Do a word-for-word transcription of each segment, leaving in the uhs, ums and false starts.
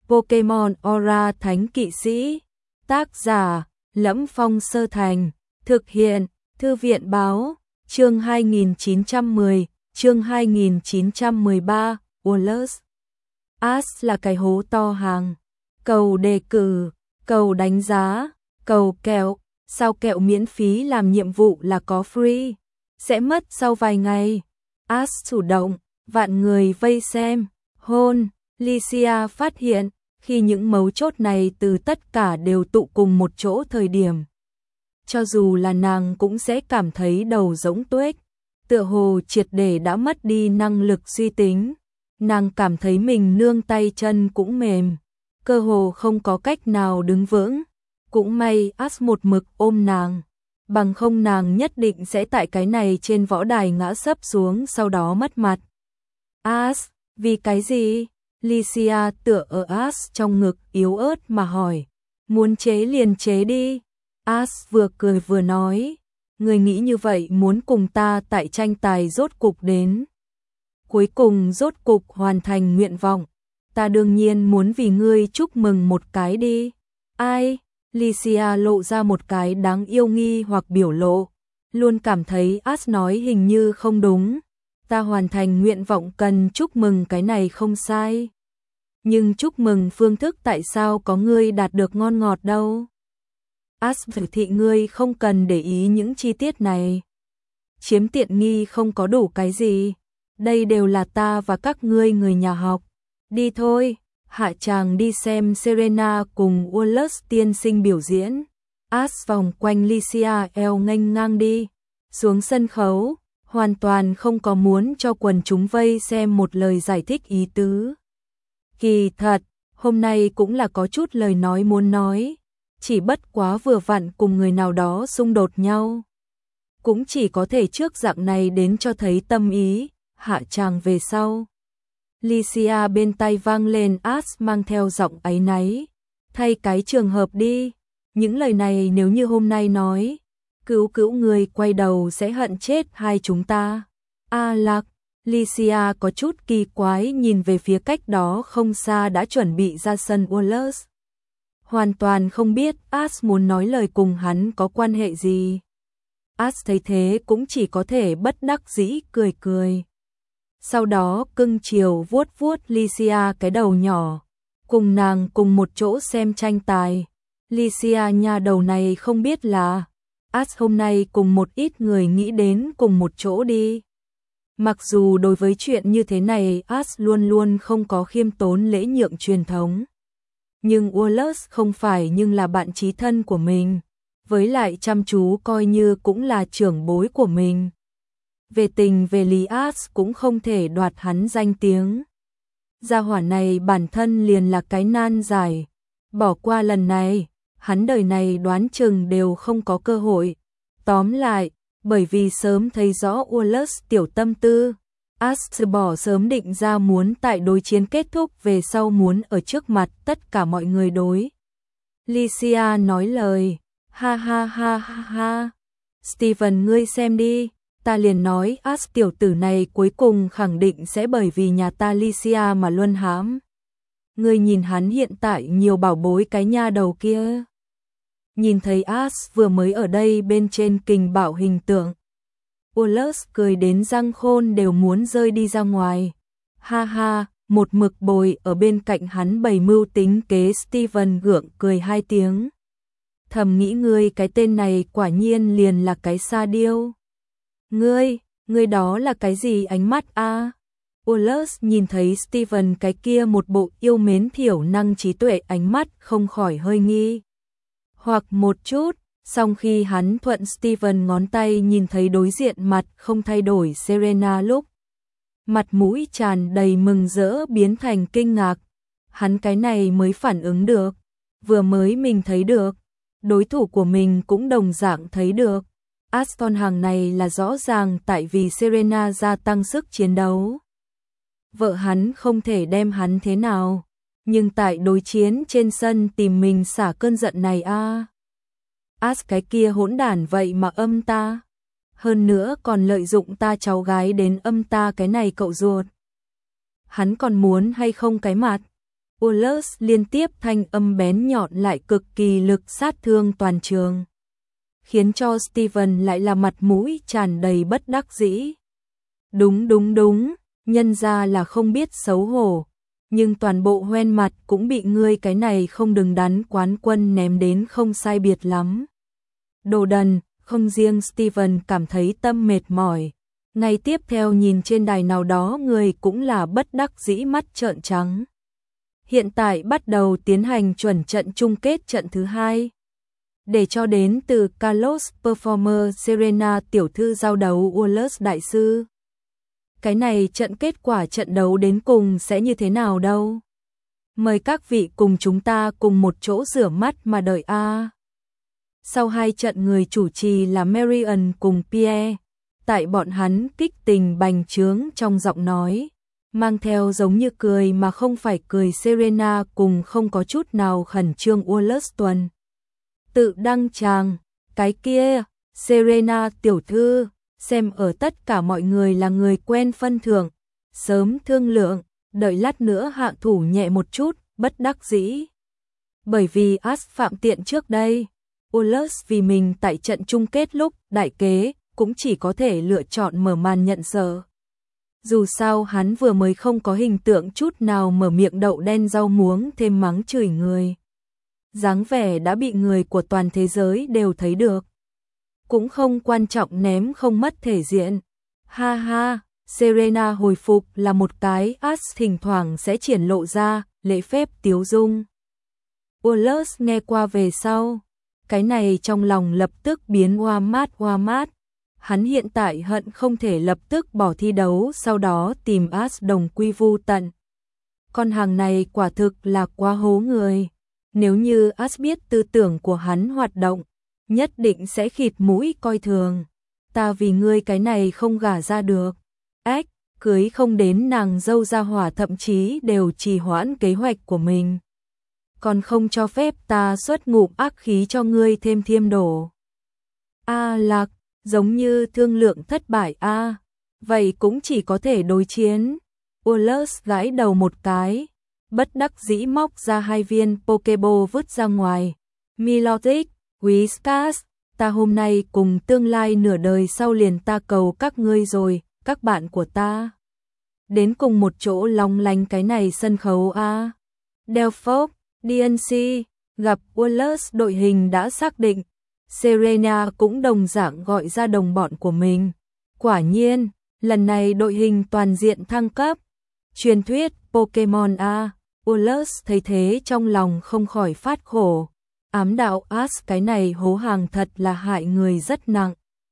Pokemon Aura Thánh Kỵ Sĩ. Tác giả: Lẫm Phong Sơ Thành. Thực hiện: Thư viện báo. Chương hai nghìn chín trăm mười, chương hai nghìn chín trăm mười ba, Wallace. Ash là cái hố to hàng. Cầu đề cử, cầu đánh giá, cầu kẹo, sao kẹo miễn phí làm nhiệm vụ là có free, sẽ mất sau vài ngày. Ash chủ động, vạn người vây xem, hôn. Lycia phát hiện, khi những mấu chốt này từ tất cả đều tụ cùng một chỗ thời điểm. Cho dù là nàng cũng sẽ cảm thấy đầu rỗng tuếch, tựa hồ triệt để đã mất đi năng lực suy tính. Nàng cảm thấy mình nương tay chân cũng mềm, cơ hồ không có cách nào đứng vững. Cũng may Ash một mực ôm nàng, bằng không nàng nhất định sẽ tại cái này trên võ đài ngã sấp xuống sau đó mất mặt. Ash, vì cái gì? Lycia tựa ở Ash trong ngực yếu ớt mà hỏi. Muốn chế liền chế đi. Ash vừa cười vừa nói. Người nghĩ như vậy muốn cùng ta tại tranh tài rốt cục đến. Cuối cùng rốt cục hoàn thành nguyện vọng. Ta đương nhiên muốn vì ngươi chúc mừng một cái đi. Ai? Lycia lộ ra một cái đáng yêu nghi hoặc biểu lộ. Luôn cảm thấy Ash nói hình như không đúng. Ta hoàn thành nguyện vọng cần chúc mừng cái này không sai. Nhưng chúc mừng phương thức tại sao có ngươi đạt được ngon ngọt đâu. Ash thử thị ngươi không cần để ý những chi tiết này. Chiếm tiện nghi không có đủ cái gì. Đây đều là ta và các ngươi người nhà học. Đi thôi, hạ tràng đi xem Serena cùng Wallace tiên sinh biểu diễn. Ash vòng quanh Lycia eo nghênh ngang đi. Xuống sân khấu, hoàn toàn không có muốn cho quần chúng vây xem một lời giải thích ý tứ. Kỳ thật, hôm nay cũng là có chút lời nói muốn nói, chỉ bất quá vừa vặn cùng người nào đó xung đột nhau. Cũng chỉ có thể trước dạng này đến cho thấy tâm ý, hạ tràng về sau. Lycia bên tai vang lên Ash mang theo giọng áy náy. Thay cái trường hợp đi, những lời này nếu như hôm nay nói, cứu cứu người quay đầu sẽ hận chết hai chúng ta. A Lạc. Lycia có chút kỳ quái nhìn về phía cách đó không xa đã chuẩn bị ra sân Wallace. Hoàn toàn không biết Ash muốn nói lời cùng hắn có quan hệ gì. Ash thấy thế cũng chỉ có thể bất đắc dĩ cười cười. Sau đó cưng chiều vuốt vuốt Lycia cái đầu nhỏ, cùng nàng cùng một chỗ xem tranh tài. Lycia nhà đầu này không biết là Ash hôm nay cùng một ít người nghĩ đến cùng một chỗ đi. Mặc dù đối với chuyện như thế này Ash luôn luôn không có khiêm tốn lễ nhượng truyền thống. Nhưng Wallace không phải nhưng là bạn chí thân của mình. Với lại chăm chú coi như cũng là trưởng bối của mình. Về tình về lý Ash cũng không thể đoạt hắn danh tiếng. Gia hỏa này bản thân liền là cái nan giải. Bỏ qua lần này, hắn đời này đoán chừng đều không có cơ hội. Tóm lại, bởi vì sớm thấy rõ Wallace tiểu tâm tư, Ash bỏ sớm định ra muốn tại đối chiến kết thúc về sau muốn ở trước mặt tất cả mọi người đối. Lycia nói lời, ha ha ha ha ha. Steven ngươi xem đi, ta liền nói Ash tiểu tử này cuối cùng khẳng định sẽ bởi vì nhà ta Lycia mà luân hãm. Ngươi nhìn hắn hiện tại nhiều bảo bối cái nha đầu kia. Nhìn thấy Ash vừa mới ở đây bên trên kình bạo hình tượng. Wallace cười đến răng khôn đều muốn rơi đi ra ngoài. Ha ha, một mực bồi ở bên cạnh hắn bày mưu tính kế Steven gượng cười hai tiếng. Thầm nghĩ ngươi cái tên này quả nhiên liền là cái sa điêu. Ngươi, ngươi đó là cái gì ánh mắt a? À? Wallace nhìn thấy Steven cái kia một bộ yêu mến thiểu năng trí tuệ ánh mắt không khỏi hơi nghi. Hoặc một chút, song khi hắn thuận Steven ngón tay nhìn thấy đối diện mặt không thay đổi Serena lúc. Mặt mũi tràn đầy mừng rỡ biến thành kinh ngạc. Hắn cái này mới phản ứng được. Vừa mới mình thấy được. Đối thủ của mình cũng đồng dạng thấy được. Aston hàng này là rõ ràng tại vì Serena gia tăng sức chiến đấu. Vợ hắn không thể đem hắn thế nào. Nhưng tại đối chiến trên sân tìm mình xả cơn giận này a. À. Ash cái kia hỗn đản vậy mà âm ta. Hơn nữa còn lợi dụng ta cháu gái đến âm ta cái này cậu ruột. Hắn còn muốn hay không cái mặt. Wallace liên tiếp thanh âm bén nhọn lại cực kỳ lực sát thương toàn trường, khiến cho Steven lại là mặt mũi tràn đầy bất đắc dĩ. Đúng đúng đúng, nhân ra là không biết xấu hổ, nhưng toàn bộ hoen mặt cũng bị ngươi cái này không đứng đắn quán quân ném đến không sai biệt lắm. Đồ đần, không riêng Steven cảm thấy tâm mệt mỏi, ngay tiếp theo nhìn trên đài nào đó người cũng là bất đắc dĩ mắt trợn trắng. Hiện tại bắt đầu tiến hành chuẩn trận chung kết trận thứ hai. Để cho đến từ Carlos Performer Serena tiểu thư giao đấu Wallace đại sư. Cái này trận kết quả trận đấu đến cùng sẽ như thế nào đâu? Mời các vị cùng chúng ta cùng một chỗ rửa mắt mà đợi a. À. Sau hai trận người chủ trì là Marion cùng Pierre, tại bọn hắn kích tình bành trướng trong giọng nói, mang theo giống như cười mà không phải cười Serena cùng không có chút nào khẩn trương Wallace tuần. Tự đăng tràng, cái kia, Serena tiểu thư, xem ở tất cả mọi người là người quen phân thưởng, sớm thương lượng, đợi lát nữa hạ thủ nhẹ một chút, bất đắc dĩ. Bởi vì As phạm tiện trước đây, Wallace vì mình tại trận chung kết lúc đại kế, cũng chỉ có thể lựa chọn mở màn nhận sợ. Dù sao hắn vừa mới không có hình tượng chút nào mở miệng đậu đen rau muống thêm mắng chửi người. Dáng vẻ đã bị người của toàn thế giới đều thấy được. Cũng không quan trọng ném không mất thể diện. Ha ha, Serena hồi phục là một cái As thỉnh thoảng sẽ triển lộ ra, lễ phép tiếu dung. Wallace nghe qua về sau, cái này trong lòng lập tức biến hoa mát hoa mát. Hắn hiện tại hận không thể lập tức bỏ thi đấu sau đó tìm As đồng quy vu tận. Con hàng này quả thực là quá hố người. Nếu như As biết tư tưởng của hắn hoạt động, nhất định sẽ khịt mũi coi thường. Ta vì ngươi cái này không gả ra được. Ếch, cưới không đến nàng dâu ra hỏa thậm chí đều trì hoãn kế hoạch của mình. Còn không cho phép ta xuất ngụm ác khí cho ngươi thêm thiêm đổ. A Lạc, giống như thương lượng thất bại a, à, vậy cũng chỉ có thể đối chiến. Wallace gãi đầu một cái, bất đắc dĩ móc ra hai viên Pokeball vứt ra ngoài. Milotic, Whiskas, ta hôm nay cùng tương lai nửa đời sau liền ta cầu các ngươi rồi, các bạn của ta. Đến cùng một chỗ long lanh cái này sân khấu a. À. Delphos, đê en xê, gặp Wallace đội hình đã xác định. Serena cũng đồng dạng gọi ra đồng bọn của mình. Quả nhiên, lần này đội hình toàn diện thăng cấp. Truyền thuyết Pokemon A, Wallace thấy thế trong lòng không khỏi phát khổ. Ám đạo As cái này hố hàng thật là hại người rất nặng.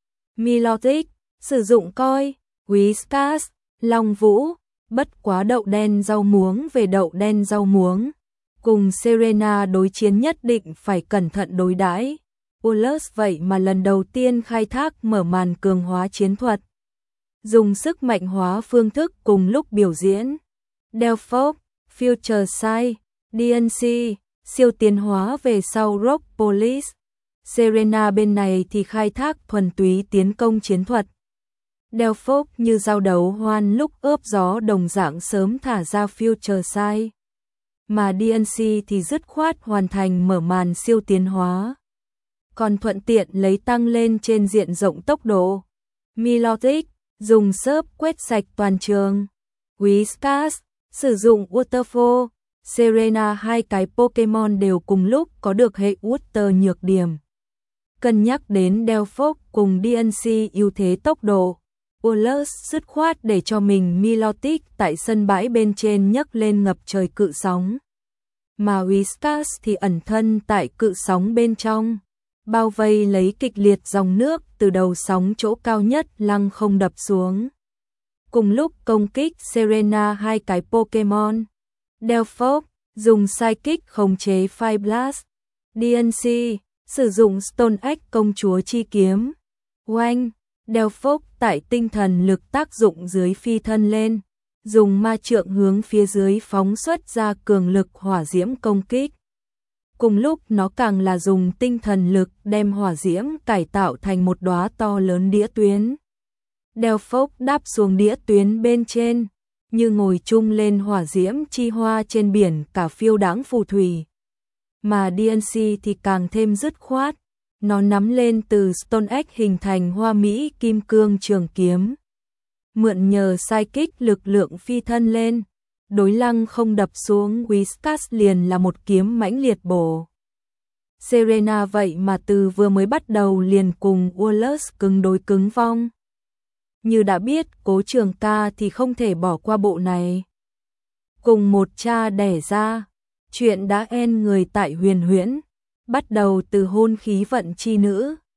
Milotic, sử dụng coi, Whiskas, Long Vũ, bất quá đậu đen rau muống về đậu đen rau muống. Cùng Serena đối chiến nhất định phải cẩn thận đối đãi. Wallace vậy mà lần đầu tiên khai thác mở màn cường hóa chiến thuật. Dùng sức mạnh hóa phương thức cùng lúc biểu diễn. Delphos, Future Sight, đê en xê, siêu tiến hóa về sau Rock Police. Serena bên này thì khai thác thuần túy tiến công chiến thuật. Delphos như giao đấu hoan lúc ướp gió đồng dạng sớm thả ra Future Sight. Mà đê en xê thì dứt khoát hoàn thành mở màn siêu tiến hóa. Còn thuận tiện lấy tăng lên trên diện rộng tốc độ. Milotic, dùng xớp quét sạch toàn trường. Whiskas, sử dụng Waterfall. Serena hai cái Pokemon đều cùng lúc có được hệ Water nhược điểm. Cân nhắc đến Delphos cùng đê en xê ưu thế tốc độ, Wallace dứt khoát để cho mình Milotic tại sân bãi bên trên nhấc lên ngập trời cự sóng. Mà Whiskas thì ẩn thân tại cự sóng bên trong, bao vây lấy kịch liệt dòng nước từ đầu sóng chỗ cao nhất lăng không đập xuống. Cùng lúc công kích Serena hai cái Pokemon, Delphos dùng Psychic khống chế Fire Blast, đê en xê sử dụng Stone Axe công chúa chi kiếm. Oanh, Delphos tại tinh thần lực tác dụng dưới phi thân lên, dùng ma trượng hướng phía dưới phóng xuất ra cường lực hỏa diễm công kích. Cùng lúc nó càng là dùng tinh thần lực đem hỏa diễm cải tạo thành một đóa to lớn đĩa tuyến. Delphos đáp xuống đĩa tuyến bên trên, như ngồi chung lên hỏa diễm chi hoa trên biển cả phiêu đãng phù thủy. Mà đê en xê thì càng thêm dứt khoát, nó nắm lên từ Stone Age hình thành hoa mỹ kim cương trường kiếm. Mượn nhờ psychic lực lượng phi thân lên, đối lăng không đập xuống Whiskas liền là một kiếm mãnh liệt bổ. Serena vậy mà từ vừa mới bắt đầu liền cùng Wallace cứng đối cứng vong. Như đã biết Cố Trường Ca thì không thể bỏ qua bộ này. Cùng một cha đẻ ra, chuyện đã en người tại Huyền Huyễn, bắt đầu từ hôn khí vận chi nữ,